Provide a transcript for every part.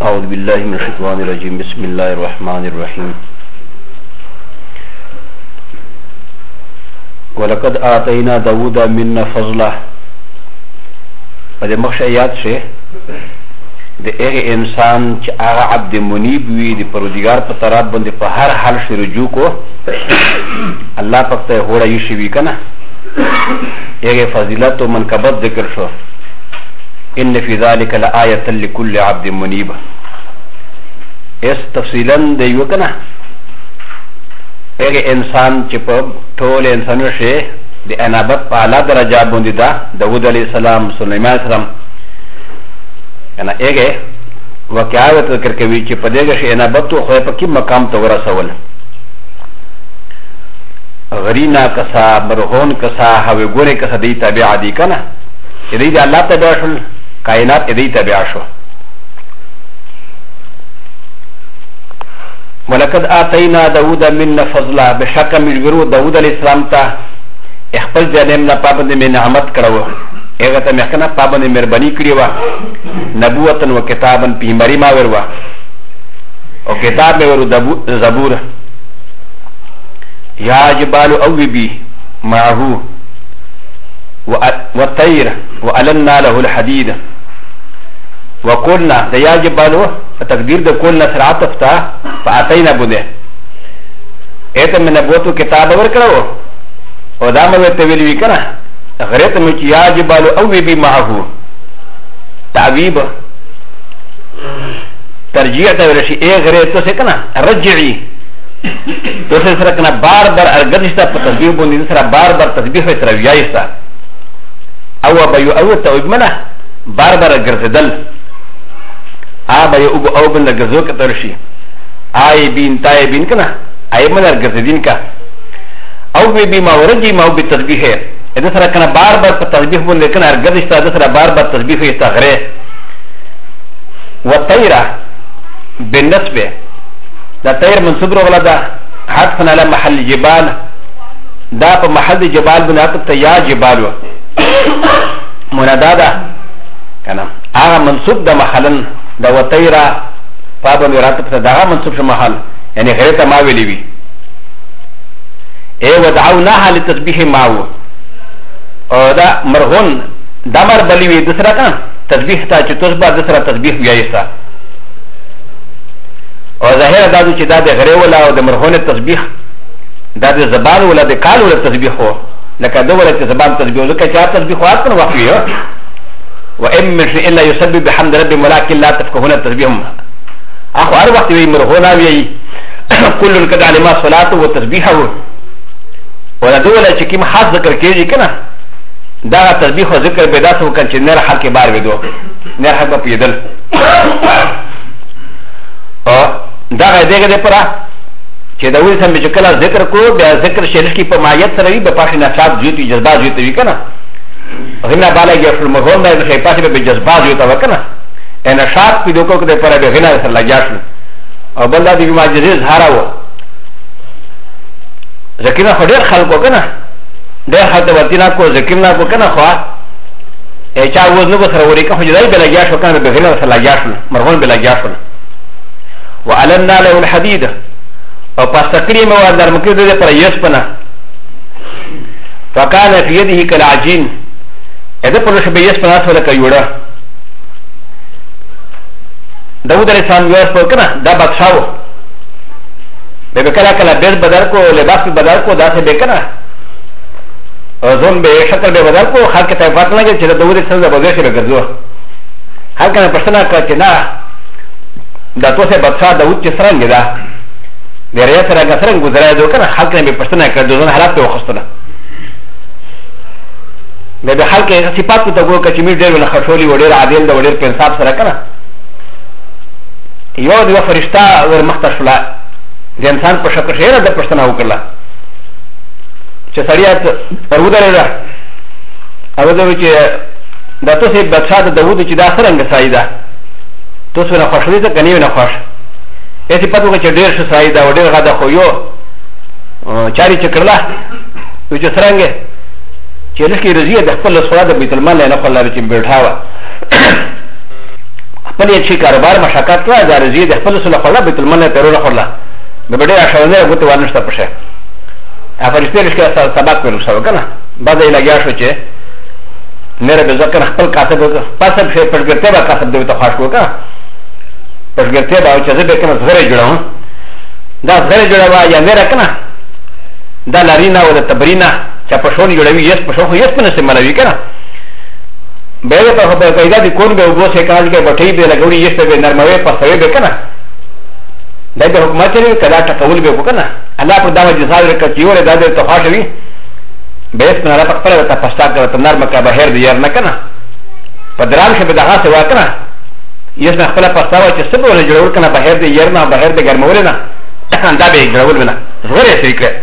أعوذ بالله من الشيطان الرجيم بسم الله الرحمن الرحيم ولقد آتينا داود منا فضلا فده مخش آیات شه ده اغه انسان چه آغا عبد منیب وی ده پرودگار پا طراب بنده پا هر حال شه رجوع کو اللہ پاکتا هوڑا یشوی کنا اغه فضیلت و منقبت ذکر شو ان فی ذلك لآیتا لکل عبد منیب اس تفصیلا ده یو کنا اغه انسان چه پا طول انسانو شه ده انابت پا علا درجہ بنده دا داود علیہ السلام سلیمان علیہ السلام انا اغه واقعات ذکر کوي چې په دغه شی انابت خو په کوم مقام ته ورسول غرینا کسا مرهون کسا هوی ګورې کسا دی تابع دي کنه دې دې الله تبع شول کائنات دې تابع شو ولقد آتینا داود منا فضلا بشک ملګرو داود علیہ السلام ته خپل جنم نه پابند می نعمت کړو اغه ته مخکنه پابند مهرباني کړی و نبوتن و کتابن پیغمبري ما وروا او کتاب مې ورو زبور یا جبال اوبي معه والطير وألنا له الحديد وقلنا ده يا جبال فتقدير ده قلنا سرعت افتا فاتينا بده ايتا من نبوتو كتاب ورکړو او دا مې ته ویل وکړه غریت مې چې یا جبال اوبي معه تعویب ترجیح ته ورشي اے غریت ته څنګه رجعي تو سره کنه بار بار ارګدشتا په تسبیح باندې سره بار بار تسبیح سره ویایستا او بيو او توبمنه بار بار ګرځدل ابا یو او بل ګرځو کترشي آی بین تای بین کنه آی من ګرځدین کا او بي ما ورجي ما بالتسبيح اذا سره كان بار بار التسبيح بقول لكن ارجع استاذ سره بار بار التسبيح يستغرق والطيره بالنسبه لا طير منصوب ولا ده حذفا على محل جبال ده في محل جبال بنات يا جبال منادى كان منصوب ده محلا ده والطيره فابن راتب ده منصوب في محل يعني غير ما ولي اي ودعوناها للتسبيح معه او دا مرهون دمر بلوي دسرا كان تسبيح تا چې تسبح دسرا تسبيح ویایستا او ظاهر دا چې دا د غره ولا او د مرهون تسبيح دا د زبان ولا د کال ولا تسبيح هو لکه دا ولا چې زبان تسبيح لکه چې تسبيح وات نه وقوي وان من شيء الا يسبح بحمد ربه ولكن لا تفقهون تسبيحهم اخو هر وخت وی مرهون وی كل قد علم صلاته وتسبيحه ولا دوله چې کوم خاص ذکر کېږي کنه دا تسبیح او ذکر به داسو کله چې نر حق کې بار ودو نر حق په پیدل او دا دغه د پره چې دا وې سم چې کله ذکر کو بیا ذکر شریف کې په مایت سره وي په پاشي نشاط جوړي جذبات جوړي وي کنه غنا بالغ یې فرمو نه د شي پاشي به جذبات جوړي وکنه ان نشاط په دوکو کې پره به غنا سره لګیاشل او بل دا د معجزې زهراو ذکر خډیر خلکو کنه ډېر خلک ورتینا کو ذکر نه کو کنه خو چا وز نو سره وری که خدای به لګیا شو کنه به غیر سره لګیا شو مرغون به لګیا شو وعلنا له الحديد او پس تکریم او در مکه دې پر یس پنا فکان فی یده کالعجین اذا پر شبه یس پنا سره کيوړه داود علیہ السلام یو پر کنه دا بادشاہو به کله کله بیس بدل کو لباس بدل کو دا سے به کنه زون به شکل به بدل کو خلک ته فات نه چې د دوی سره به ځای ګرځو خلک نه پښتنه کړ چې نه دا توسه بادشاہ داود چې څنګه دا ډېر سره څنګه گزارای دو کنه خلک نه پښتنه کړ دوی حالات ته وخستنه به خلک صفات ته وګورئ چې می ډېر ول خښولي وړ عادل د وړ په انصاف سره کنه یو د فرشتہ ور مختشلا د انسان په شکل شهره د پښتنه وکړه چې سړیات ورودره ده او دا چې د تاسو بادشاہ د داوود چې دا څنګه سایدا تاسو نه خوشاله ده کني نه خوش اته پاتو چې ډېر څه سایدا او ډېر غدا خو یو چاري چکرلا چې څنګه چې لکه رضیه د خپل سواد بیت المال نه خپل لري چې بیٹھاوه خپل یې شي کاروبار مشکل کړه د رضی د خپل سره خلا بیت المال ته ورو خلا به ډېر اشونه غوته ونشته پشه افرشته لشکره سبق ورو شو کنه بعد یې لګیا شو چې مېره به ځکه خپل کاتب پاسه په پرګرته با کاتب دی ته خاص وکړه پرګرته با چې زه به کنه زغره جوړم دا زغره جوړوا یا مېره کنه دا لارینا او د تبرینا چې په شون جوړوي یس په شون یس په نسه ملوي کنه به په پیدا دي کون به وګو څه کاج کې بټي به لګوري یس به نرموي په سوي به کنه دا به حکومت لري کدا ټکول به وکنه الله په داوه جزا ورکړي چې ور دا د تفاحوي به اس نه په خپل ته پښتا کړ ته نرم کا بهر دی ير نه کنه په درام شه به دغه څه وکنه یس نه خپل پښتاوه چې څه به جوړ کنه بهر دی ير نه بهر دی ګرمول نه دا به جوړول نه زغره شي کړ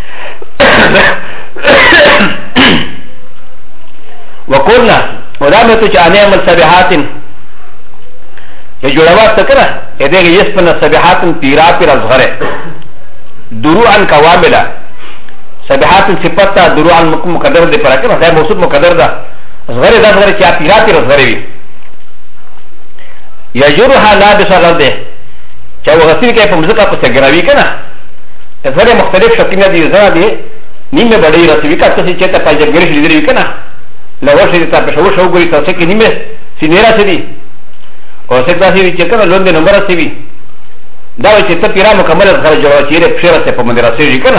وقلنا ودامت جانع من سبحات يجولوات تكره اذا يسمن سبحات تيرا في الصغر دروعا كواملا سبحات صفتا دروعا مقدر دي پر کنه دا موصوف مقدر دا صغر دا صغر چا تيرا في الصغر وي يجرها لابس الارض چا وغسل کې په مزقه په سګراوي کنه صغر مختلف شکلونه دي زړه دي نیمه بڑی رسوي کا څه چې ته پاجب ګرځي لري کنه لو شي ته په شو ګوري تاسو کې نیمه سینيرا سدي او څه تاسو چې کنه لوند نمبر سوي دا چې ته پیرا مکمل غره جوړ چې ره پښره ته په مدرسې یې کنه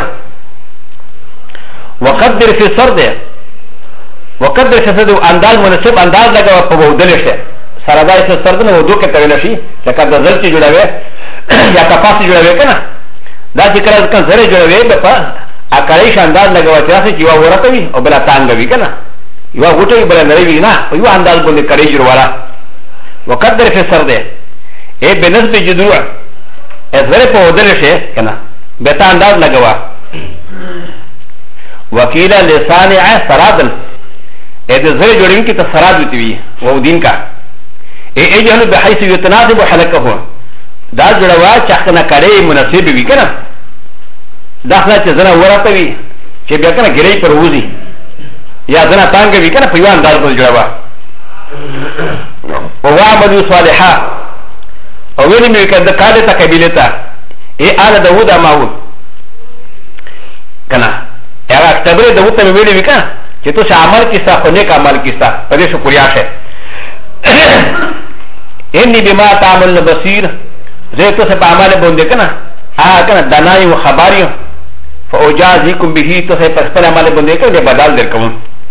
وقدر في سرد وقدر في سرد انداز مناسب انداز لګا په ودل شي سره دا چې سرد نو دوه کې تویل شي چې کله ځل چې جوړوي یا تاسو جوړوي کنه دا چې کله ځکه زره جوړوي په اکړې انداز لګا چې یو ورته وي او بل تانګ وي کنه یو غوټي بل نه وی نه یو انداز باندې کړي جوړوالا وقدر في سرد اي بنسبه جذوع ازره په ودل شي کنه به تا انداز لګوا وکیل لسان سرادل اې د زړه جوړین کې ته سراد وتی وو دین کا اے اجل بحيث يتناسب حلقه دا جوړوا چې کنه کړي مناسب وي کنه داخله چې زنه ورته وي چې بیا کنه ګری پر وځي یا زنه تانګ وي کنه په یو انداز باندې جوړوا او وعملوا صالحا او ویلی مې کده کاله ته قبيله ته اے آل داوود اماو کنه هغه تبره داوود ته ویلی وکړه چې تو عمل کیسه خو نیک عمل کیسه په دې شکریا شه انی بما تعمل بصیر زه ته په عمل باندې کنه کنه دنای او خبریو فاجازیکم به ته په خپل عمل باندې کنه بدل درکوم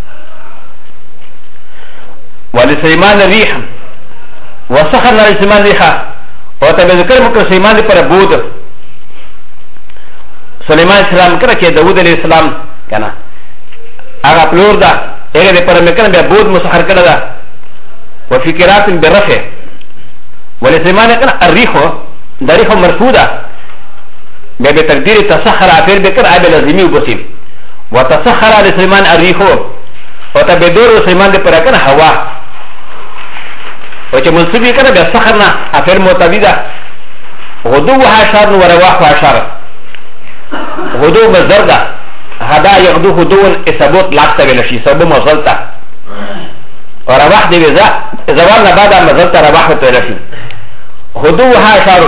ولسليمان الريح وسخرنا لسليمان الريح وتذكر مكر سليمان پر بود سليمان السلام کړه چې داوود عليه السلام کنه هغه پلور دا هغه پر مکر به بود مسخر کړه دا وفكرات بالرفع ولسليمان کنه الريح دريح مرفوده به بتقدير تسخر افعل بكر ابي لازمي وبسيم وتسخر لسليمان الريح وتبدور سليمان پر کنه هوا و چې منصبي کنه به سخرنا افعل متبدا غدوها شر ورواحها شر غدو مصدر ده هدا يغدو غدو اثبات لاقت بلشي سبب مصلتا ورواح دي وزا زوال بعد مصلتا رواح بلشي غدوها شر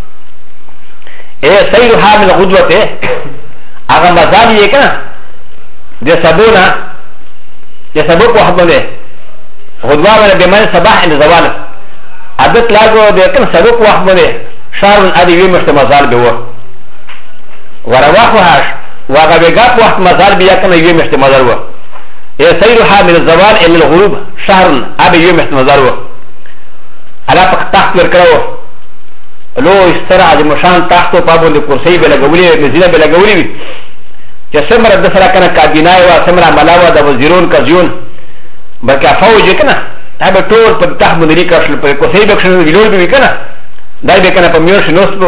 اي سيرها من غدوته اغا مزال يكنا دي سبونا دي سبوك وحبونه غدوه من بمن صباح ان زوال عدت لاغو دي كن سبوك وحبونه شار ادي وي مشت مزال بو ورواحها وغبغات وقت مزال بیا کنه وی مشت مزال و اي سيرها من الزوال الى الغروب شهر ابي وی مشت مزال و على تحت ورکړو لو استرا د مشان تحت په باندې کرسي به لګولې مزینه به لګولې چې سمره د سره کنه کابینه او سمره ملاوه د وزیرون کزیون بلکې فوج کنه هغه ټول په تحت باندې لیکل په کرسي به څنګه ویلول به کنه دای به کنه په میوش نوسلو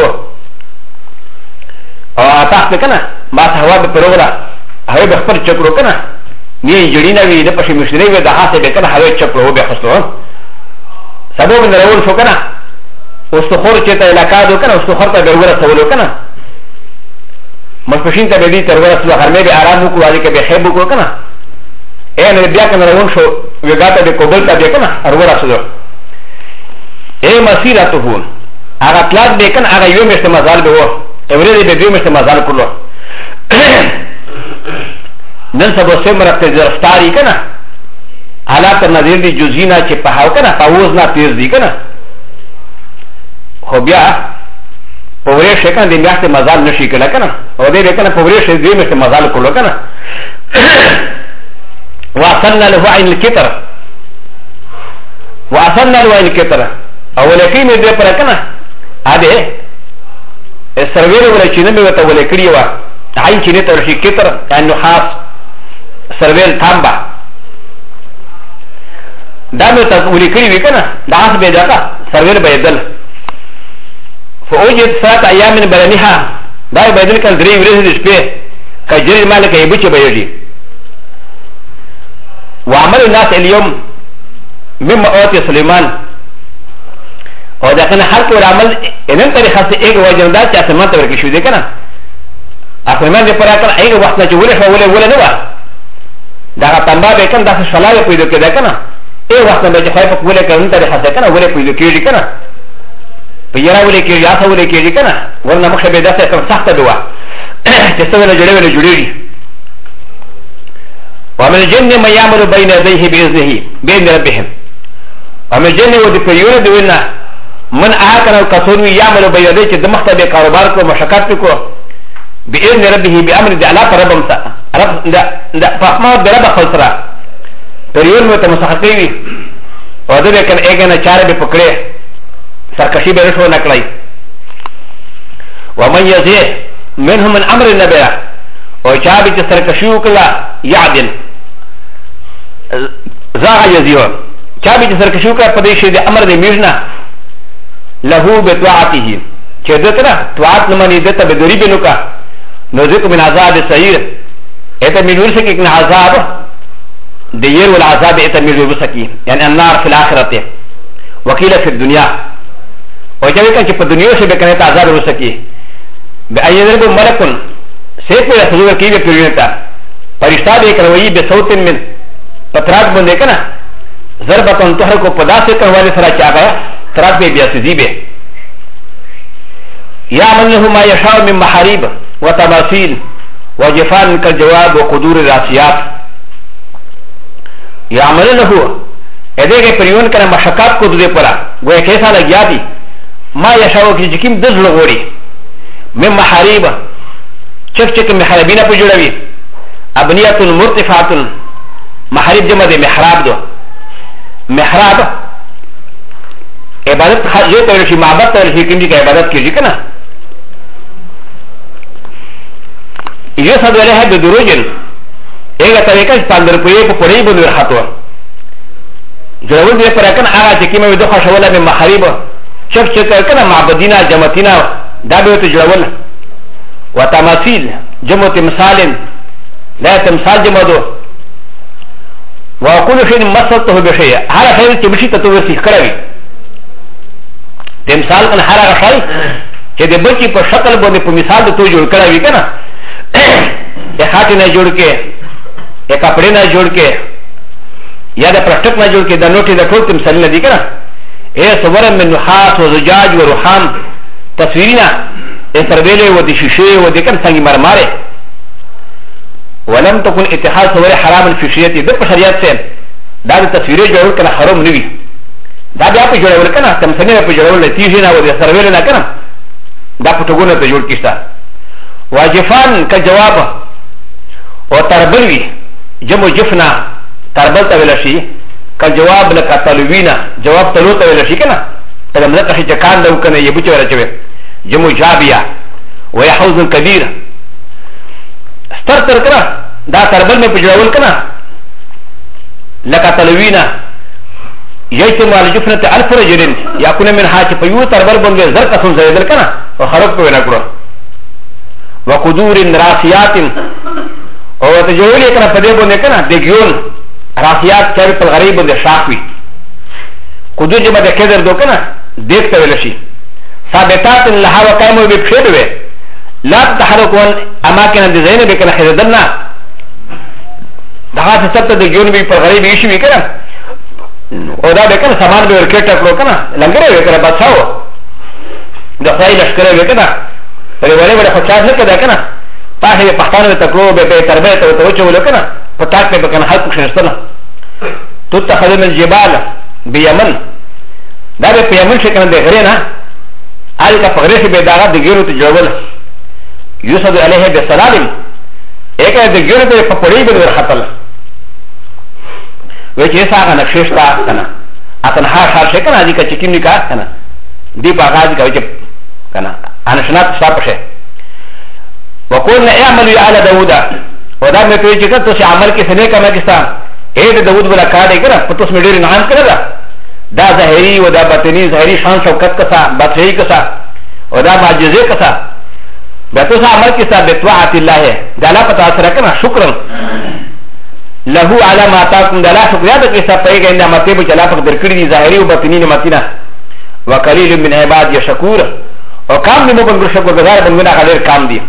او تحت کنه ما ته هوا به پروغلا هغه به خپل چکرو کنه نه جوړینا وی د پښې مشري و د هاته به کنه هغه چکرو به خسلو سبب نه راول شو کنه اوس ته خور چې ته علاقه دو کنه اوس ته خور ته به ورسولو کنه مشپشین ته به دې تر ورسلو هرمه به آرام وکړو علي کې به خیب وکړو کنه اے نه بیا کنه راول شو وګاته به کوبل ته به کنه اور ورسلو اے مسيرته هغه طلاق به کنه هغه یو مشته مزال به و اورې به یو مشته مزال کولو نن سبا سمره ته ځفتاری کنه حالات نظر دی جزینا چې په هاو کنه پاوز نه تیز دی کنه خو بیا پورې شکن دی میاشته مزال نشي کله کنه او دې کنه پورې شې دې مشته مزال کولو کنه واصلنا له عين الكتر واصلنا له عين الكتر او لکه مې دې پر کنه اده سرویر ولا چې نه مې وته ولې کړی و عین چې نه تر شي کتر انه خاص سرویر تامبا دا مې ته ولې کړی وی کنه دا څه به دا سرویر به دل فوجد سات ايام من بلنها دا به دل کله درې ورځې د شپې کجري مالک یې بچي به یږي وعمل الناس اليوم مما اوتي سليمان او دا کنه هر کور عمل انن طریقه سے ایک وجندا چې اسمان ته ورکی شو دي کنه اسمان دې پر اکل ایک وخت نه چولې فولې ولا نه و دا تنبا به کنه دا شلاله پیدا کړه کنه ای وخت نه چې خای په ولا کنه طریقه سے کنه ولا پیدا کیږي کنه په یرا ولا کیږي یا څه ولا کیږي کنه ورنه مخه به داسه کوم سخت دوا چې څه ولا جوړېږي ومن الجن من يعمل بين يديه باذنه بين ربهم ومن الجن ودي پیونه دی ونه من آكل الكسور يعمل بيديه چې د مخته به کاروبار کو مشقت کو باذن ربه بامر دی الله ربم رب د فهمه د رب خلصرا پریون مو ته مسحقي او د کنه اګنه چار به پکړې سرکشي به رسو نکړای ومن يزه منهم من امر النبي او چا به سرکشي وکړه يعدل زاغ يزيو چا به سرکشي وکړه په دې شی د امر د میژنا له بطاعته چې دته طاعت لمنې دته به دوری بنوکا نو ذکر من عذاب السعير اته منور سکه کنه عذاب دير والعذاب اته منور سکه يعني النار في الاخره وكيل في الدنيا وجاء كان چې په دنیا کې به کنه عذاب وسکه بايذر ملك سيف يسوع کې به پیرتا فرشتہ به کوي به صوت من پتراک باندې کنه ضربتن تحرك پداسه کوي سره چاغه تراك بي بياسيبه يعمل له ما يشاء من محاريب وتماثيل وجفان كالجواب وقدور الراسيات يعمل له ادهه پريون كان مشقات کو دے پرا وہ کیسا لگیا دی ما يشاء کی جکیم دز لغوري من محاريب چک چک محاربین په جوړوي ابنيه مرتفعات محارب جمع دے محراب دو محراب عبادت یہ تو رشی معبد تو رشی کنجی کا عبادت کیجیے کنا یہ سب والے ہے بدروجن ایک طریقہ پاندر پوئے کو پوری بندر خطو جرول دے پر کنا آغا چکی میں دو خشولا میں محریب چک چک کنا معبدینا جمعتینا دابیو تو جرول و تماثیل جمع تمثال لا تمثال جمع دو وكل شيء مسلته بشيء هذا خير تمشي تتوسي كراوي تمثال کن هر هغه شی چې د بچی په شکل باندې په مثال د تو جوړ کړی وي کنه یا خاطر نه جوړ کې یا کپڑے نه جوړ کې یا د پلاستیک نه جوړ کې د نوټي د ټول تمثال نه دي کنه اے صور من نحاس و زجاج و رخام تصویرنا سرویلے و دی شیشے و دی کم سنگی مرمارے ولم تكن اتحاد صور حرام الفشریتی در پر شریعت سے دا دی تصویرے جوڑ کنا حرام نوی دا بیا په جوړول کنه تمثيل په جوړول تیږي نه و د سرویل نه کنه دا پټګونه ته جوړ کیستا واجفان ک جواب او تربلوی جمع جفنا تربل ته ویل شي ک جواب لک تلوینا جواب تلو ته ویل شي کنه ته موږ ته چې کان لو کنه یبو چوره چوي جمع جابیا و يحوز كبير ستر تر کنه دا تربل مې په جوړول کنه لک تلوینا يجتمع الجفنة ألف رجل يكون من حاجة فيو تربل بندر زرقة زيدل كنا وخرج بينا كرو وقدور راسيات وتجولي كنا فدي بندر كنا ديجون راسيات كابي بالغريب بندر شاكوي قدور جمع ده كدر دو كنا ديك تولشي ثابتات لها وقائمو ببشيدوه لا تتحركون أماكن دزين بكنا خزدلنا دهات سبت ديجون بي بالغريب يشوي كنا او دا به کنه سامان به ورکټ کړو کنه لنګره وکړه بچاو د خدای لشکره وکړه پرې ولې ولې خو چا نه کړه کنه پاهې پښتانه ته کړو به تربیت او توجه ولکنه پټاک په کنه حق شنستنه تتخذ من الجبال بيمن دا به یمن شي کنه د غره نه الکه فغره به داغه د ګیرو ته جوړول یوسد علیه بالسلام اګه د ګیرو ته په پړې به ورخطل و چې څنګه نقشې شتا کنه اتن ها خار شي کنه دي چې کیمنی کا کنه دی په غاز کوي چې کنه انا شنات صاحب شه وقولنا اعملوا يا آل داود ودا مې ته چې کته چې عمل کې سنې کما کستا اے د داود ولا کاډه کنه پتوس مې ډېر نام کړل دا ظاهري و دا باطني ظاهري شان شوکت کسا باطني کسا و دا معجزه کسا بتوس عمل کسا بتوعت الله دا لا پتا سره کنه شکر له على ما تاكم دلا شکریا د کیسه پیګه نعمتې به چلا پک درکړي دي ظاهري او باطني نعمتونه وقليل من عباد يشكور او کام نیمو بنګر شکر گزار بنګنا غیر کام دي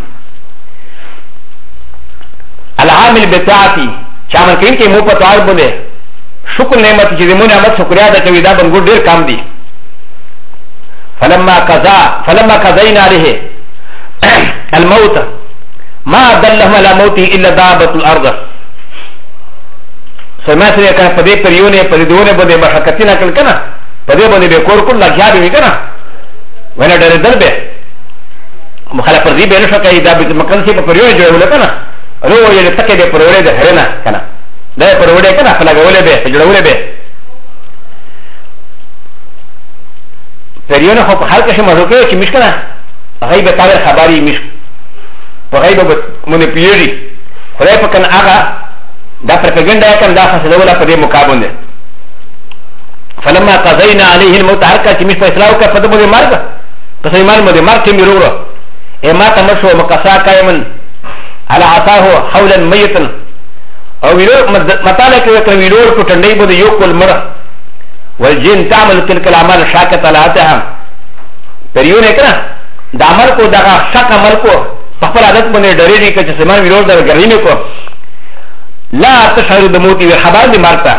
العامل بتاعتي چامن کین کې مو په توار بوله شکر نعمت چې مو نعمت شکریا د کوي دا بنګر ډیر کام دي فلما قضينا عليه الموت ما دلهم على موته الا دابة الارض سماسره کنه په دې پریونه په دې دونه باندې مشکتینا کل کنه په دې باندې به کور کول لګیا دی کنه ونه ډېر دربه مخالف دې به نشو کوي دا به مکان سي په پریونه جوړول کنه رو یې تکه دې پرولې ده هرنه کنه دا پرولې کنه په لګولې به جوړولې به پریونه خو په حال کې شمه کې چې مشکنه غیب تعالی خبري مش په غیب باندې پیری خدای په کنه هغه دا پروپاګاندا کړه دا فساد ولا په دې مقابله فلما قضينا عليه الموت هرکا چې مش فیصله وکړه په دې مرګ په سې مرګ مرګ چې میرورو اما تمشو مقصا قائمن على عصاه حولا ميتا او ویلو مطالعه کوي کوي ویلو په ټنډي باندې یو کول مر والجن تعمل تلك الاعمال شاكه لاتها پریونه کړه د عمل کو دغه شک عمل کو په خپل عادت باندې ډېری کې چې سیمان ویلو د ګرینه کو لا تشعر بموتي وخبر دي مرتا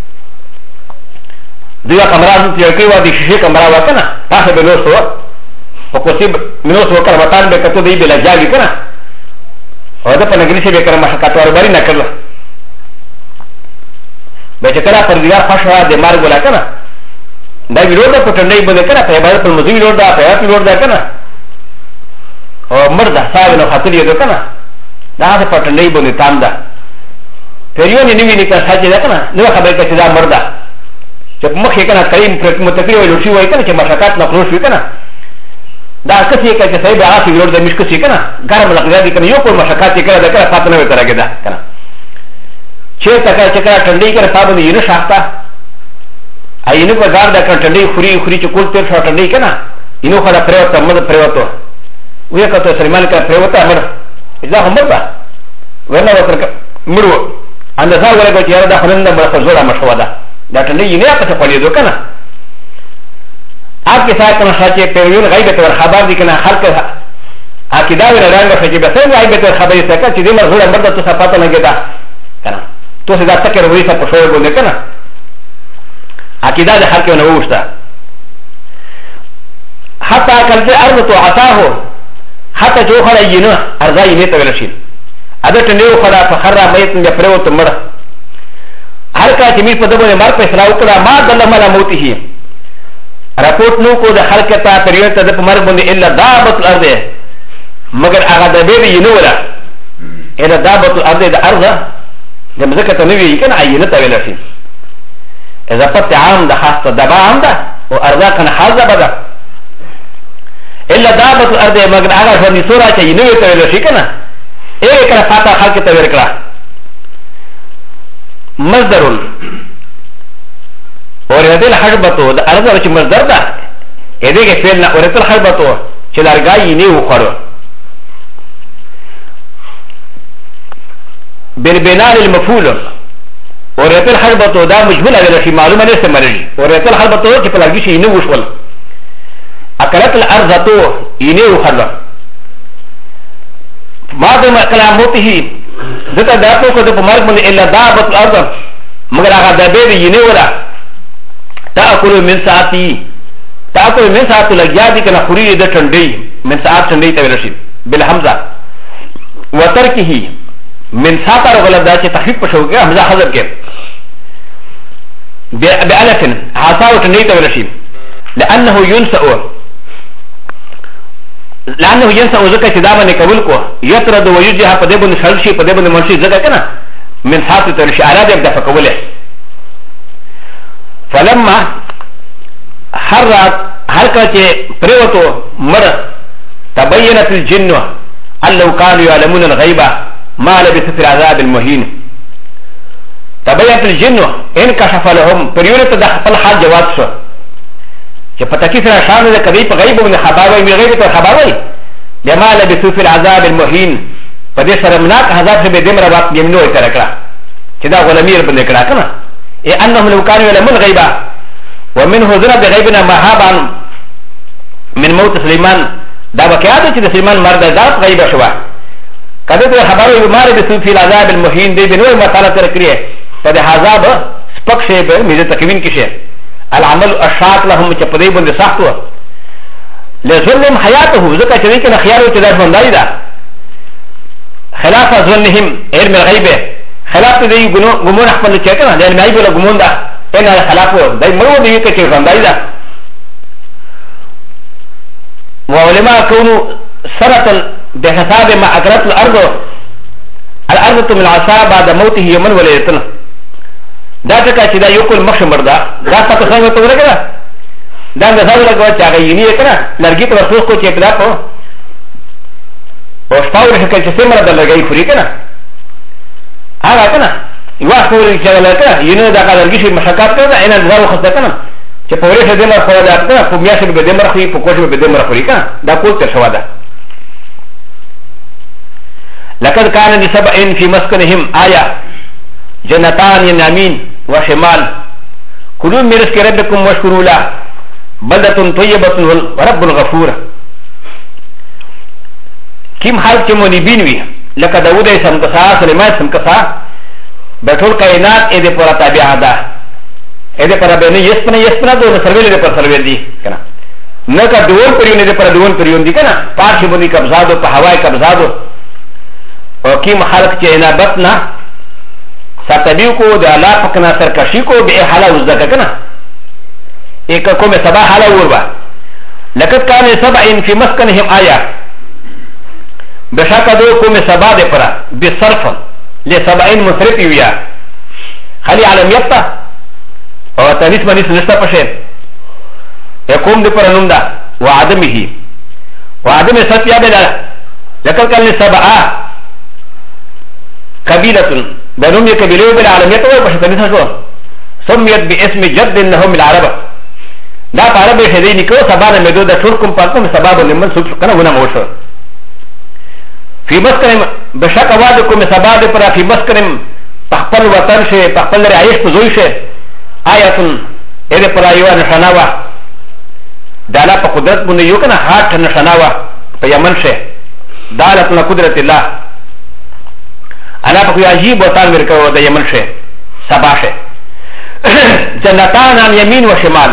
دغه کمران چې کوي وا دي شیشه کمرا وکنه تاسو به نو سو په کوسي منو سو کړه وطن به کته دی بل ځاګي کنه او دا په نګری شي به کړه مشکات وربري نه کړل به چې کړه پر دیار فشوا د مارګ ولا کنه دا ویلو د پټنډي باندې کنه په عبادت په مزي ویلو دا په یاد ویلو دا کنه او مردا صاحب نو خاطر یې کنه دا په پټنډي باندې تام ده پریونه نیوی نه کړه چې دا کنه نو خبره کې دا مردا چې مخې کنه کریم پر متکری ویلو شي وای کنه چې مشکات نه خروج وي کنه دا کسي کې چې صاحب هغه ویلو د مشک شي کنه ګرم لګیا دي کنه یو په مشکات کې کړه دا کنه فاطمه وي ترګه دا کنه چې تکا چې کړه ټنډي کې صاحب یې نه شاخته اينو په ګار دا کنه ټنډي خوري چې کول تر شو ټنډي کنه اینو خلا پروت مد پروتو وې کته سلمان کا پروت امر اذا هم مردا ورنه وتر مرو اندازه ورګه چې دا خلنده بل زړه مشوده دا ټنډي یې نه پته پړې دو کنه آپ کے ساتھ کنا سچے پیریون غیبت اور خبر دی کنا خلق عقیدہ ولا رنگ فجی بس غیبت اور خبر سکا چې دې مرغوله مرده تو صفات نه کېدا کنه تو سدا تک وروي څه په شوړ بوله کنه عقیدہ د خلق نه وښتا حتا کله ارض تو عطاه حتا جو خلا یینو ارزای نه ته ولشي اده ټنیو خلا فخر میت نه پرو ته مړ هر کا چې می په دغه مر په اسلام کړه ما دله مل موته رپورٹ نو کو د خلق ته پریو ته د مرګ باندې الا دابت الارض مگر هغه د بیبي ینو ولا الا دابت الارض د ارض د مزکه ته نوی کنه عینه ته ویل شي اذا پت عام د خاصه دبا عام ده او ارضا کنه حاضر بدا الا دابت الارض مگر هغه باندې سورا چې ینو ته ویل شي کنه اې کنه فاطمه خلق ته ورکړه مصدر ورته الحربتو د ارزه چې مصدر ده اې دې فعل نه ورته الحربتو چې لارګای نه وخړو بالبناء المفعول ورته الحربتو دا مجهول على شيء معلومه نه سمري ورته الحربتو چې په لارګي شي نه وشول اکلت الارضتو نه وخړو ما د کلامته ذکر داتو کو د مرګ من الا دابت الارض مگر هغه د به نه ولا تاكل من ساعتي تاكل من ساعت لگیا دی کنا خوري د ټنډي من ساعت ټنډي ته ورشي بالحمزه وترکه من ساعت غلط دا چې تخفیف پښو کې حمزه حذف کې بالف حاسا ټنډي ته ورشي لانه ينسى وزكا كدابا نكبل كو يطرد ويجيها فدبن شرشي فدبن منشي زكا كنا من ساعت ترشي على يبدا فكوله فلما حرت حركه بريوتو مر تبينت الجن ان لو كانوا يعلمون الغيبه ما لبثوا في العذاب المهين تبينت الجن انكشف لهم بريوت دخل حال جواب شو چې پتا کې سره شان د کدی په غیب باندې خبروي می غیب ته خبروي لما لبثوا في العذاب المهين په دې سره مناک عذاب به دمر وخت یمنو تر کړه چې دا غلامیر باندې کړه کنه ای انهم لو كانوا يعلمون الغيبه ومنه ذرا بغيبنا مهابا من موت سليمان دا واقعات چې د سليمان مرد ذات غیب شو کده ته خبروي ما لبثوا في العذاب المهين دې بنو مطالعه تر کړی په دې عذاب سپک شی به میزه تکوین کې شي العمل الشاق لهم چپدی بند ساختو لظلم حیاته ذکر چوی که نخیارو چه داشت بنداری دا خلاف ظلمهم علم الغیبه خلاف دی گمون احمد چه کنه علم الغیبه لگمون دا این خلافو دی مرو دیوی که چه بنداری دا وعلماء كونوا سنة بحساب ما أقرت الأرض من عصا بعد موته يوما وليلة دا ټکا چې دا یو کول مخ شمر دا تاسو څنګه ته ورګه دا د ځاو لګو چې هغه یې کنه لرګي ته ورسوس کو چې بلا کو او شپاور شکل چې سمره د لګي خوري کنه هغه کنه یو خوري چې لګه ینه دا لرګي شي مشکات کړه اینه ځاو خسته کنه چې په ورشه دمر خو دا کنه په میاشه به دمر خو په کوټه به دمر خوري کنه دا کول ته شو ده لقد كان لسبع في مسكنهم آية جنتان يمين وشمال كلوا من رزق ربكم واشكروا له بلدة طيبة ورب غفور كم حال كمونيبين وي لك داود سمكسا سليمان سمكسا بطول كائنات ايدي پورا تابع دا ايدي پورا بيني يسپنا دو سرويل ايدي پر سرويل دي كنا نكا دوون پريون ايدي پورا دوون پريون دي كنا پارشي بني قبضادو پا هواي قبضادو وكم حالك چه انابتنا ساتبیو کو د الله پکنا سرکشی کو به حالا وزدک کنا ایک کوم سبا حالا وربا لقد كان سبع في مسكنهم آية بشاك دو کوم سبا دے پرا بصرف لسبعين مصرف ویا خلی علمیت تا او تنیس منیس نشتا پشے یقوم دے پرا نمدا وعدمه ستیا بلا لقد كان سبع قبيلة بنوم يكبلوا بالعالمية وبشتنسا شو سميت باسم جد انهم العرب لا عرب شديني كو سبانا مدودة شركم پاكم سباب لمن سبسكنا هنا موشو في مسكنم بشاك وادكم سباب پرا في مسكنم پخپل وطن شه پخپل رعيش پزوي شه آيات اده پرا يوا نشاناوا دالا پا قدرت بنده يو کنا حاٹ نشاناوا پا يمن شه دالتنا قدرت الله انا پا کوئی عجیب وطان مرکو دا یمن شه سبا شه جنتان عن یمین و شمال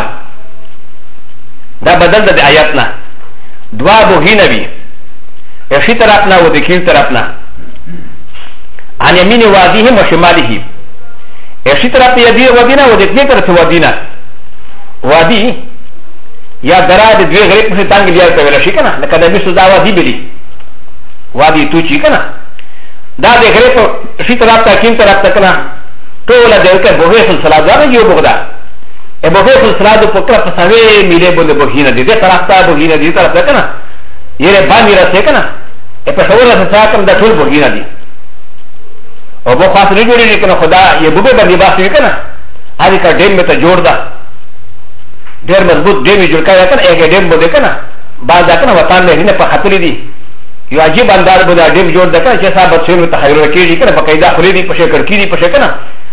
دا بدل دا آیاتنا دوا بوهینا بی یشی طرفنا و دکین طرفنا عن یمین وادیهم و شمالهم یشی طرف یدی وادینا و دکین طرف وادینا وادی یا درا د دوی غریب پسی تانگ لیار کولا شی کنا لکه دا میشتو دا وادی بلی وادی توچی کنا دا د غریب شي طرف ته کیم طرف ته کنه ټول د یو بوغه سلسله دا یو بوغدا ا بوغه سلسله د پکړه په سوي میله بده بوغینه دي د طرف ته بوغینه دي طرف ته کنه یره باندې راځي کنه ا په ټول څه کوم د ټول بوغینه دي او بو خاص نه جوړی کنه خدا یې بوغه باندې باسي کنه هغه کا ډیم ته جوړ دا ډیر مضبوط ډیم جوړ کړه کنه هغه ډیم بده کنه باز کنه وطن نه په خطر دي یو عجیب انداز بودا ډیم جوړ دکا چې صاحب څو تخیل کېږي کنه بقایدا خوري دي پښه کړکې دي پښه کنه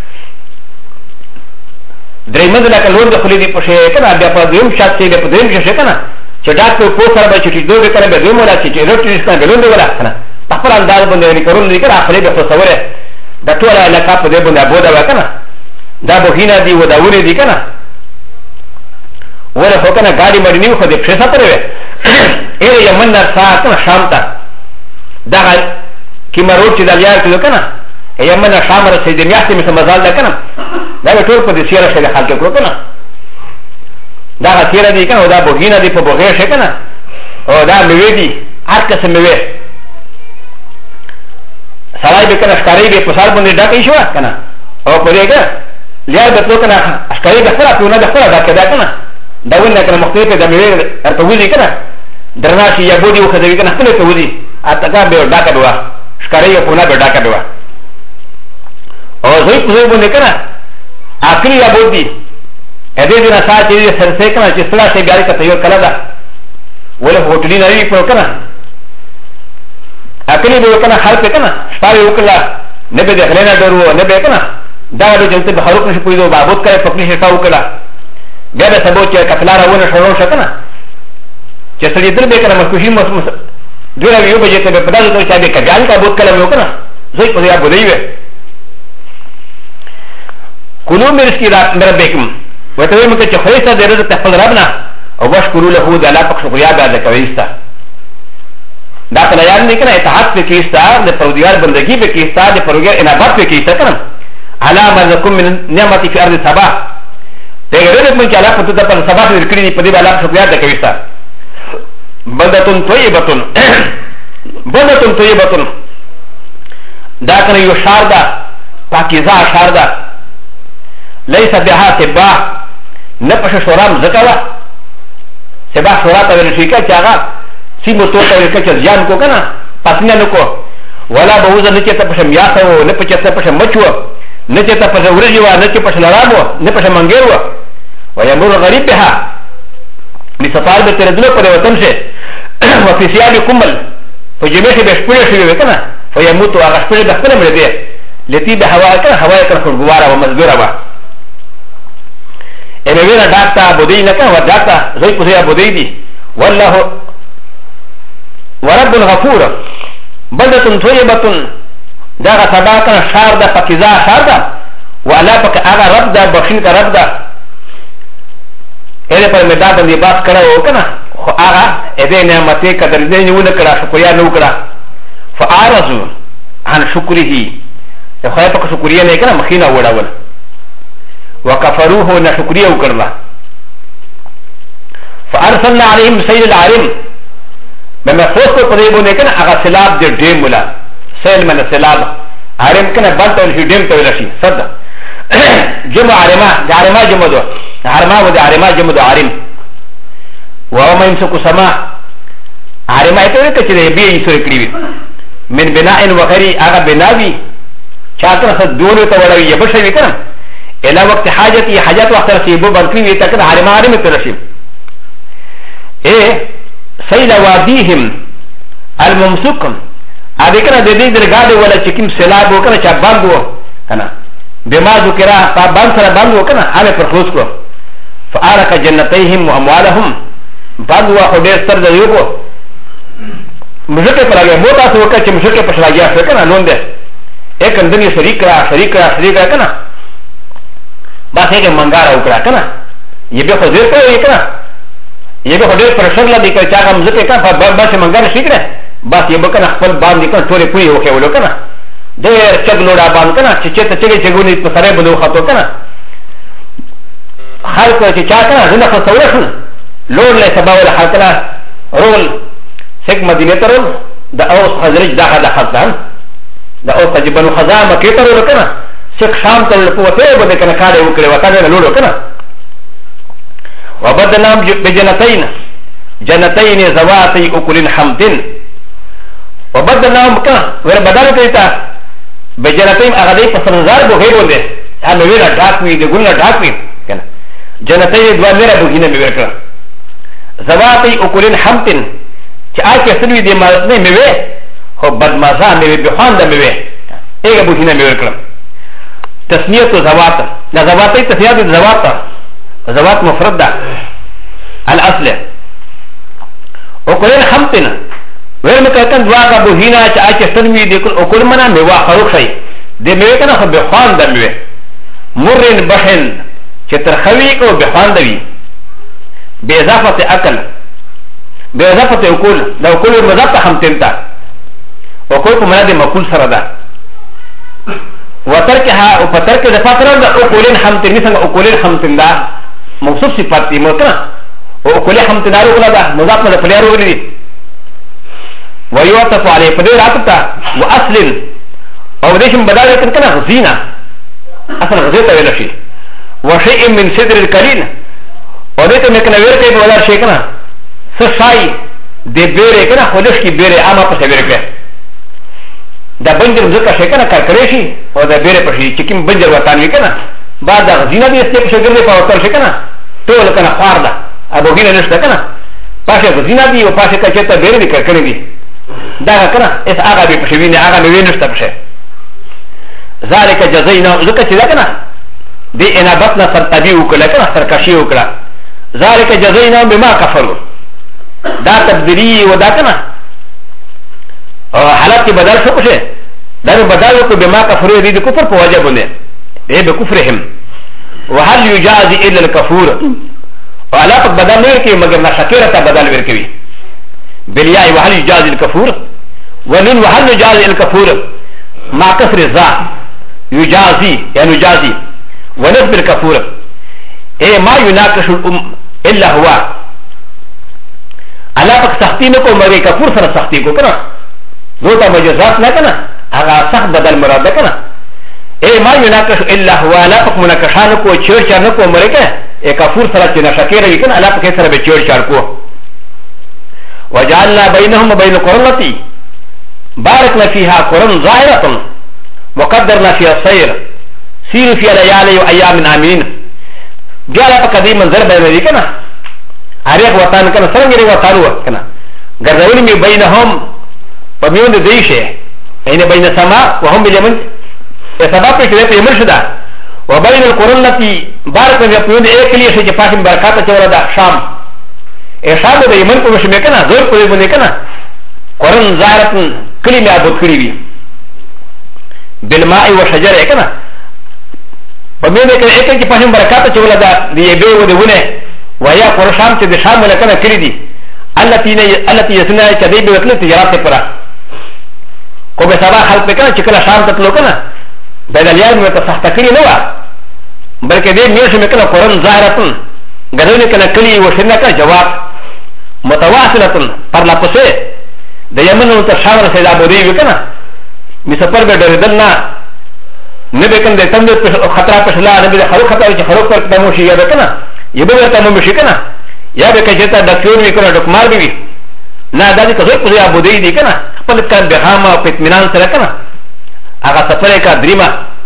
درېمند لکه لور د خوري دي پښه کنه بیا په دیم شات کې په دیم شې کنه چې ډاکټر په سره به چې دوی کنه به دیم ولا چې الکتریک کنه بلوند ولا کنه په خپل انداز باندې نه کول دي کنه خپل به تصوره د ټول علاقه په دې باندې بودا وکنه دا بوهینا دي و دا ورې دي کنه ولا هو كان غادي مرنيو خدي بشيسا تروي إيه يمن نرسا كنا شامتا دعا كما روتي داليار كذا كنا يمن شامر سيدنا يحتي مثل مزال ده كنا ده بتقول قد سيرة شيء خالك كذا كنا دعا سيرة دي كنا وده بوجينا دي بوجيه شيء كنا وده ميوي أركس ميوي سراي بكنا شكاري بفصال بندي ده كيشوا كنا أو كذا ليار بتقول كنا شكاري بفصال كنا بفصال ده كذا كنا داونا كنا مختلف ده ميوي أرتوزي كنا درناشي يبودي وخذي كنا كله توزي أتكلم بيودا كدوا شكاري يكونا بيودا كدوا أو زوج زوج بندي كنا آخری يبودي هذه دينا ساعة جديد سرسي كنا جسلا سيجاري كتير كلا ده ولا هوتلي نري كنا كنا آخری بيو كنا خالد كنا شاري وكلا نبي دخلنا درو نبي كنا ده لو جنت بخروق نشوفه يدو بابوت كله فكني شفاو كلا بيا بسبوت كتلارا ونا شلون شكنا جسدي دل بيكنا مسكوشين مسموس دولا بيو بجت ببدال تو شابي كجال كابوت كلا بيو كنا زي كذا بديوه كلوا مرسكي ربكم وتوي مكتش خيسا درجة تحفظ ربنا وبشكروا له دلا بكشكريا بعد كويستا داخل يعني كنا اتحاد في كيستا لفروديار بندگی في كيستا لفروديار انابات في كيستا كنا على ما لكم من نعمتي في ارض سبا تغيرت من جالا فتوتا پر سبا في ذكرني پدي بالا بكشكريا بعد كويستا بلدتون طيبتون بلدتون طيبتون داخل يشاردا پاکیزا شاردا ليس بها سبا نفش شرام زكوا سبا شراتا ورشيكا كاغا سيمو توتا ورشيكا زيان كو كنا پاسنا نكو ولا بوزا نچه تپش مياسو نپچه تپش مچو نچه تپش ورجوا نچه پش لرامو نپش منگيرو ويمر غريب بها لسفار بتردلو پر وطن سے وفي سياب كمل فجميع بشپوله شوی كنا فيموت واغشپوله دخپله مرده لتي بهوا كنا هوا كنا خلقوارا ومزدورا وا ا ن ا وينا داتا بودي نكا وداتا زي كوزيا بودي دي والله ورب الغفور بلدة طيبة داغا سباكا شاردا فكذا شاردا وعلا بك اغا ربدا بخشنك ربدا اذا پر مداد دي باس كرا وكنا خو اغا اذا نعمتي قدر دي ونكرا شكريا نوكرا فاعرضوا عن شكره يخاف بك شكريا نكنا مخينا ولا وكفروه نشكريه وكرلا فارسلنا عليهم سيل العرم بما فوق قريبون كان اغا سلاب دي ديم ولا سيل من السلاب عرم كان بنت الهديم تولشي صد جمع عرما عرما جمع دو عرما ودي عرما جمع دو عرم وما يمسك سما عرما يتولي كتير بي يسور كريبي من بناء وغيري اغا بناوي شاكرا صد دولو تولوي يبشوي كنا الى وقت حاجتي حاجات وقت رسيبو بركوي تكن عرما عرم ترسيب ايه سيل واديهم الممسوك هذا كنا دي درغاد ولا چكيم سلاب وكنا چباندو كنا بما ذكر فبان سره باندو كنا على فرخوس کو فارك جنتيهم واموالهم باندو خدير سر ديوبو مجھے پر اگے موتا سو کہ مجھے پر لگیا فکنا نون دے ایک اندنی شریک کنا بس ایک منگارا وکڑا کنا یہ بھی خدیر کرے کنا یہ بھی خدیر پرشر لدی کہ چاغم زکے کا بس منگار شریک رہے بس یہ بکنا خپل باندې کنا ټوله پوری وکه ولو کنا ډېر چګلوډا باندې کنا چې ته چګې چګونی په سره بده خاطو کنا خلق چې چا کنا زنه خصوصا لور له سبا ولا حالتنا رول سک مدینه ترول د اوس حضرت دا خزان د اوس تجبن خزان مکه ترول کنا سک شام تل په وته بده کنا کاله وکړه وته نه لولو کنا وبدلنا بجنتين جنتين ذواتي اكل حمد وبدلناهم كنا ور بدل كيتا بجنتين اغدي فسنزار بوغيرو ده انا ويلا داكوي دي غنا داكوي كنا جنتين دوا ميرا بوغينا ميركا ذواتي اكل حمد چا اكي سنوي دي مازني ميوي هو بدمازا ميوي بخوان ده ميوي ايغا بوغينا ميركا تسميه ذوات لا ذواتي تسميه ذوات ذوات مفرد ده الاصل اكل حمد ويل مكان دواغا بوهينا چاچ سنوي ديكل اكل منا ميوا خروق شي دي ميوي كنا خو بخوان ده ميوي مرن بحن چترخوي کو بخوان دوي باضافه اكل باضافه اكل دا اكل مضاف حمتنتا اكل په معنا د مقول سره ده وتركها او فترك د فتره د اكلين حمتن مثلا اكلين حمتن دا موصوف صفات دي مکنه او اكل حمتن دارو ولا ده مضاف له فليارو ولدي ويوتف عليه فدي راتتا واصل او دشم بدل كنا زينه اصل غزيته ولا شيء وشيء من صدر القليل وديت مكنا ويركي ولا شيء كنا سشاي دي بيري كنا خدش کی بيري اما پس بيري دا بنجر زکا شيء كنا كركريشي او دا بيري پشي چکم بنجر وطانوي كنا بعد دا غزينه دي استيق شگر دي پاوتر شي كنا طول كنا خوار دا ابو غينه نشتا كنا پاشا غزينه دي و پاشا کچتا بيري دي کرکري دي دا كنا اس آغا بي پشي وينه آغا بي نشتا پشي ذلك جزينا زكا چه كنا دي انابتنا سرطبي وكلا كنا سركشي وكلا ذلك جزينا بما كفروا دا تبديري ودا كنا حالات کی بدل شو کچھ دا بدل کو بما كفروا دي كفر په وجه باندې اي بكفرهم وهل يجازي الا الكفور وعلى بدل نه کی مگر نشکره ته بدل ورکوي بلياء وهل يجازي الكفور ولن وهل يجازي الكفور ما كفر الذا يجازي يعني يجازي ونسب الكفور اي ما يناقش الا هو على فك سختي نكو مري كفور سره سختي کو کنا دوتا مجازات نه کنا اغا سخت بدل مراد کنا اي ما يناقش الا هو على فك مناقشان کو چور چار نکو مري که اي كفور سره چې نشکره وي کنا على فك سره به چور چار کو وجعلنا بينهم وبين قرنتي باركنا فيها قرن ظاهره وقدرنا فيها السير سيروا في ليالي وايام امين جاء فقدي منظر بين كنا اريح وطن كنا سرنجري وطانو كنا غرزوني من بينهم وبين ديشه اين بين السماء وهم باليمن سبب في المرشده وبين القرون التي باركنا في اكلي شيء فاهم بركات تولد شام اشاب اليمن کو مش مكنا زور کو بني كنا قرن زارت كلمه ابو كريبي بالماء والشجر كنا فمن ذلك ايك فهم بركات تولد ليبيو ودونه ويا قرشام چې د شام ولا کنه کړی دي التي يسنا كذب وکړه تجارت پرا کو به سبا خلق کنه چې کله شام ته تلو کنه بدلیان مې ته سخت کړی نه و بلکې دې نیوش مې کنه قرآن ظاهرتن غزونه کنه کلی وشنه کنه جواب متواصلتن پر لا پسه د یمن ته شام رسید ابو دی وکنه می سفر به ډېر نه نه به کنه تم خطر پښلا نه به خلق خطر چې خلق پر تمو شي یا کنه یبه ورته مو شي کنه یا به کجتا د کیور وی کنه ډکمار دی نه د دې کزو په ابو دی دی کنه خپل کار به هم په اطمینان سره کنه هغه سفر کا دریما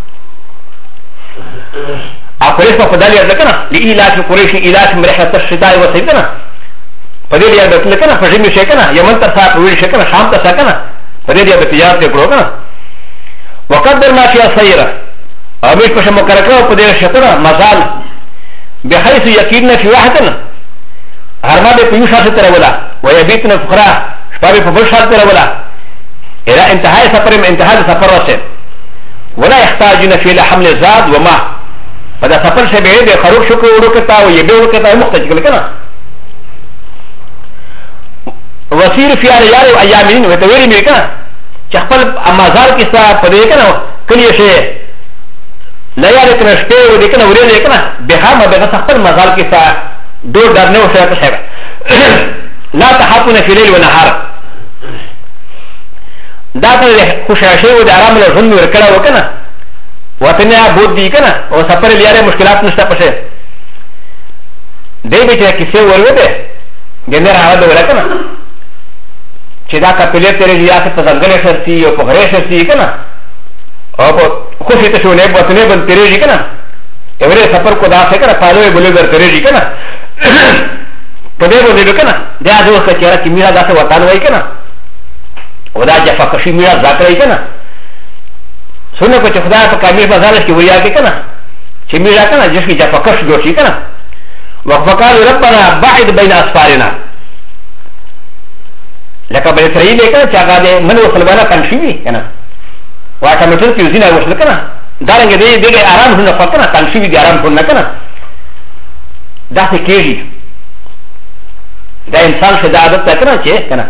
اقریش په خدای یاد کنه لإلاف قریش إلاف مرحله الشتاء والصيف کنه په دې یاد کړل کنه په دې شي کنه یمن تر سات وی شي کنه شام ته کنه په دې یاد تجارت کړو کنه وقدرنا فيها سيرا او مش په مکرکه په دې شتره مزال بحيث يقيننا في واحدنا هرما به په یو شاته تر ولا ويبيتنا فقرا شپه په بل شاته تر ولا الى انتهاء سفر من انتهاء سفر رسل ولا يحتاجون في حمل زاد وما فدا سفر سے به د خروج شکر ورکتا او يبه ورکتا محتاج کله وسير في ريال ايامين وتوري میکا چې خپل امازار کې ستا په دې کنه کلی شي لا یاره کنه شپه و دې کنه ورې کنه به هم به خپل مزال کې ستا دو درنه او شاته شي لا تحقون في ليل ونهار دا ته خوشاشه و د آرام له ژوند ورکړه وکنه وطنه بود دی کنه او سفر لیاره مشکلات نشته پشه دی به چې کیسه وروته ګنده راوړل ولکنه چې دا کپلې ترې یا په ځنګل شرطي او په غره شرطي کنه او په خوشي ته شو نه بوتنه بل ترې کنه اوره سفر کو دا څه کنه پالوي بولې در ترې کنه په دې باندې کنه دا د وخت چې را کی میرا داسه وطن وای کنه ودا جفا کشي میرا ذکرای کنه سنه کو چې خدای په کامل بازار کې ویا کې کنه چې میرا کنه چې جفا کش جوړ شي کنه وقال ربنا بعد بين اسفارنا لکه بل اسرائیل کنه چې هغه د من وسلمانه کم شي کنه واټه مټر کې زینه وشل کنه دارنګ دې دې آرام هونه فکنه کم شي دې آرام هونه کنه دا څه کېږي دا انسان شدا عادت تا کنه چه کنه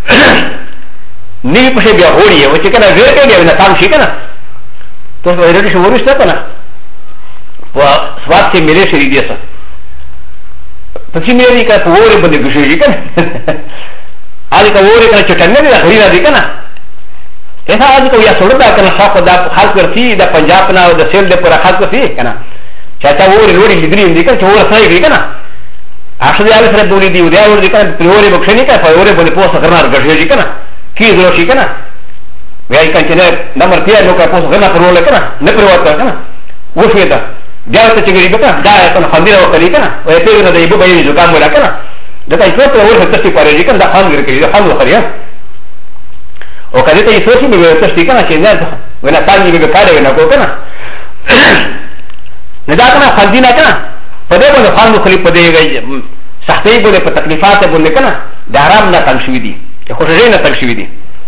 نوی پشه بیا غوڑی و چه کنه ویر که بیا نکام شی کنه تو ویرلی شو ورشتا کنه و سواد که ملی شری دیسا پسی میری کنه پا ووری بنده گشوشی کنه آدی که ووری کنه چطنه دی دا غرینا دی کنه ایسا آدی که یا سوڑا دا کنه شاق دا خلق ورسی دا پنجاب نا و دا سیل دا پورا خلق ورسی کنه چاچا ووری لوڑی لدری دی کنه چه وور سنائی دی کنه اصل دی آوی سر دولی دی و دی آور دی کنه پریوری بکشنی کنه پا ووری بنده پوسا کرنا گشوشی کنه کی دروشی کنه وی کنه چه نمبر پیا نوکا پوسا کرنا پرول کنه نپریوات کنه وشوی دا بیا ته چې ګریبه کنه دا کنه خندیر او کلی کنه وای په دې یبو به زکام ولا کنه دا ته څو ته ورته تاسو پاره کنه دا خان ورکړي دا خان وخریا او کله ته څو چې به تاسو کنه چې نه ونه تاسو به کاله نه کو کنه نه دا کنه خندینا کنه په دې باندې خان وخلی په دې سختي باندې په تکلیفات باندې کنه دا آرام نه تنگ شوی دي چې خوشاله نه تنگ شوی دي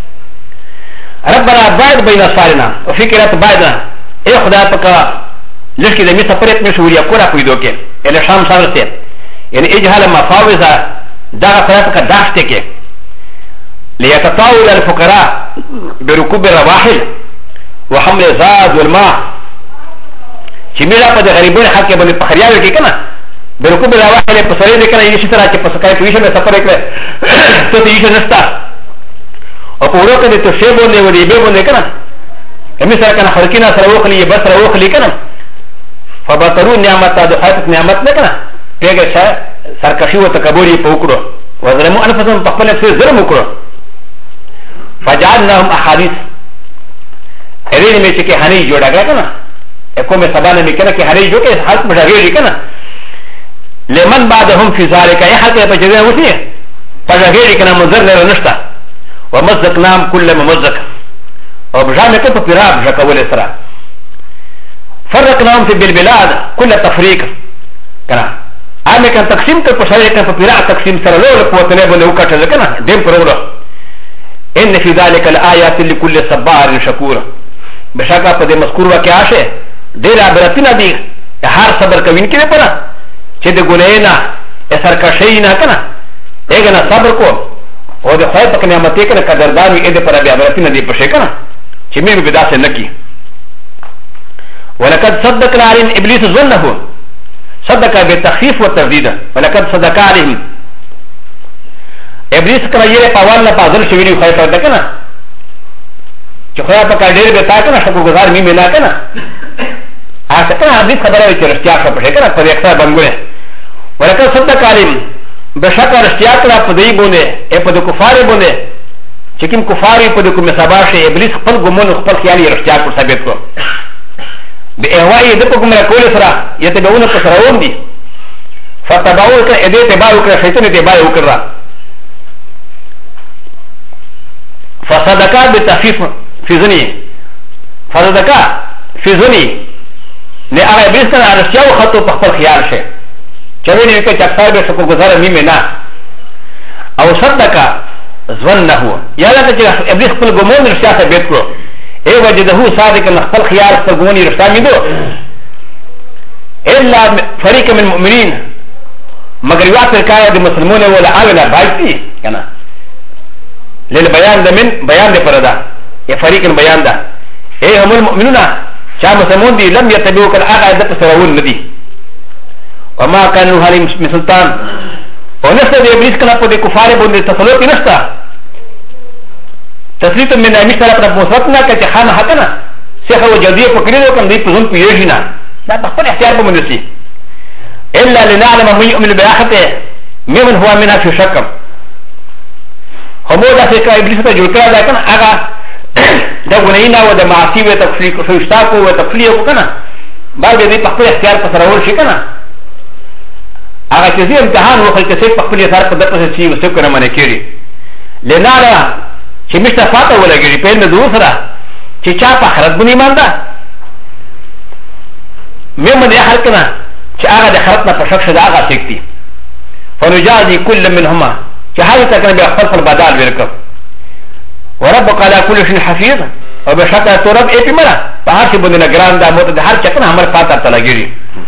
ربنا بعد بین اسفارنا وفکرت بعدنا اے خدا پاک لكن لم يسافرت مشهورية كورا كويدوكي إلى شام سارسي يعني إجهال مفاوزة داغا فراتك داشتكي ليتطاول الفقراء بركوب الرواحل وحمل الزاد والماء شميلا قد غريبون حكي بني بخرياوي كي كنا بركوب الرواحل بصريد كنا يشي سرا كي بسكاي تويشن سفرك تويشن نستا وقولو كده تشيبوني وليبيبوني كنا كمي سرا كنا خلقنا سروخلي يبس روخلي كنا فبطروا نعمت د حیات نعمت نه کنه پیګه شه سرکشي او تکبوري پوکړو وظلموا انفسهم په خپل څه ظلم وکړو فجعلناهم احاديث هرې مې چې کې هني جوړا کنه کومه سبانه مې کنه کې هرې جوړه حالت مډاګېږي کنه لمن بعدهم في ذلك اي حق په جزا وسی پډاګېږي کنه مزر نه نشتا ومزقناهم كل ممزق او بجامه کې په پیراب ځکول سره فرقناهم في بالبلاد كل تفريق كنا عامل كان تقسيم كالبشرية كان فبراء تقسيم سرلو لقوتنا بني وكاتا كنا ديم فرولو إن في ذلك الآيات لكل صبار شكور بشاكا فدي مذكور وكياشي دير عبرتنا دي هار صبر كوين كده پنا چه دي گناهنا سرکشينا كنا ايغنا صبر کو او دي خواهي پاك نعمتي كنا قدردانوي ايده پر ابي عبرتنا دي پشه كنا چه مير بدا سے نکی ولقد صدق عليهم ابليس ظنه صدق بالتخفيف والترديد ولقد صدق عليهم ابليس كما يرى قوالنا فاضل شويني خايف ردكنا چخويا پاكا دير بتا كنا شكو گزار مي ملا كنا آسكنا حديث خبره وچه رشتياق شپشه كنا پر اكثر بنگوله ولقد صدق عليهم بشكا رشتياق كنا پدئي بونه اي پد كفار بونه چكم كفاري پد كم سباشه ابليس خپل گمون خپل خيالي رشتياق پر ثابت کو بإهوائي دقوكم من الكول سرا يتبعون كسراون دي فتبعوا كا إدي تبعوا كا شيطان تبعوا كرا فصدقا بالتخفيف في زني فصدقا في زني لأغا إبليس كان على الشياء وخطو تخبر خيال شيء چوين يكا چكسار بشكو گزار ميمنا او صدقا ظنه يالا كا إبليس قل گمون رشياء ثبت کرو اي وجده صادق نخبل خيار فرغوني رشتامي دو الا فريق من المؤمنين مگر يوات الكاية دي مسلمون ولا آولا بايتي كنا للبيان ده من بيان ده فردا يا فريق البيان ده اي هم المؤمنون شا مسلمون دي لم يتبعوا كان آغا ده تسرعون ندي وما كانوا هالي من سلطان ونسل دي ابليس كنا پو دي كفار بون دي تسلوكي نشتا تسليط من امشتر اپنا موسوطنا كتي خانا حقنا سيخا وجدية فكريدو كان دي پزون پيوشنا لا تخبر احتيار بمندسي إلا لنعلم من يؤمن بآخته ممن هو منها في شكم همو دا سيكا إبليس تا جوترا دا كنا آغا دا غنينا و دا معاصي و تفشتاكو و تفليكو كنا بعد دي پخبر احتيار پسرول شي كنا آغا چیزی امتحان و خلق سيك پخبر احتيار پدر پسر چي و سيكو نمانه كيري لنعلم چې مشته فاته ولګي په دې دوه سره چې چا په خرد بنی ایمان ده مې مې هر کنه چې هغه د خرد نه په شک شدا هغه سکتي فنجازي كل منهما چې هغه څنګه به خپل بدل ورکړ وربك على كل شيء حفيظ او بشکه ترب اې په مړه په هر څه باندې نگران ده مو ته هر چا کنه امر فاته تلګي